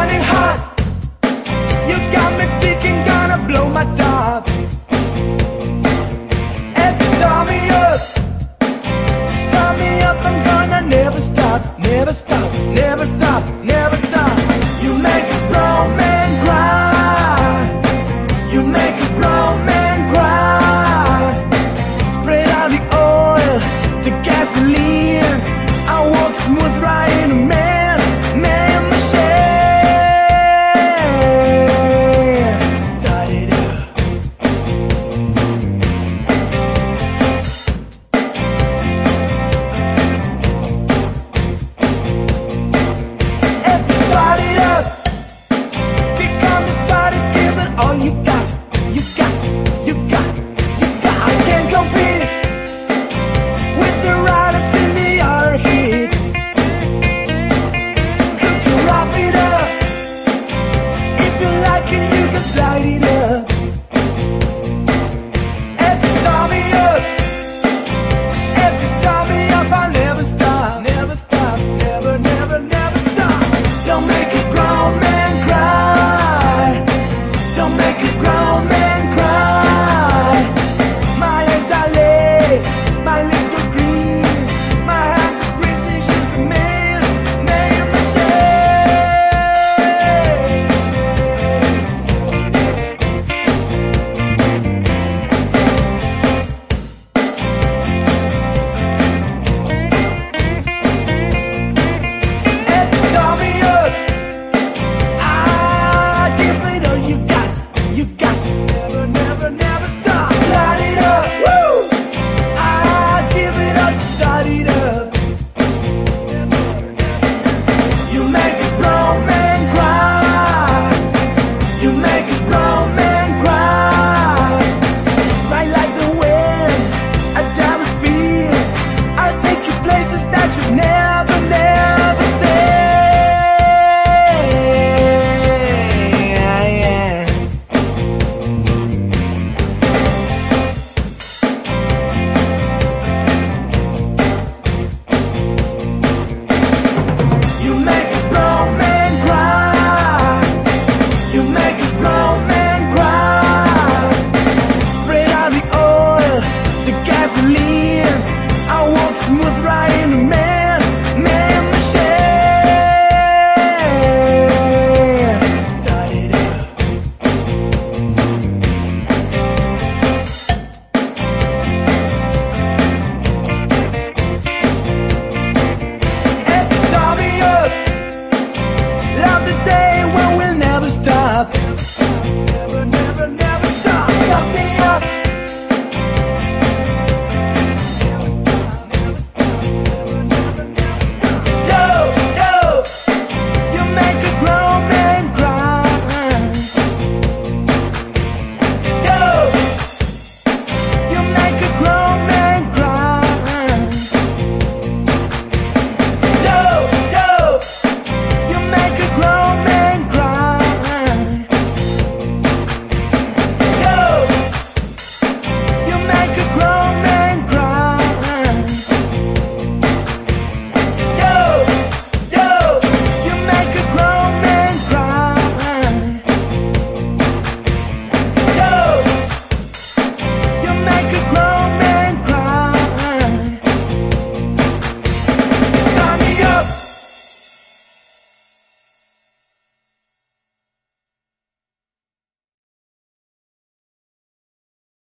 running hot. You got me thinking, gonna blow my top. And start me up, I'm gonna never stop, never stop, never stop, never stop. You make a grown man cry. You make a grown man cry. Spread out the oil, the gasoline. I walk smooth right in a man machine. Start it up. If you start it up, kick on and start it, give it all you got. You got, you got, you got. I can't compete with the riders in the other heat. Could you wrap it up? If you like it, you can slide it up.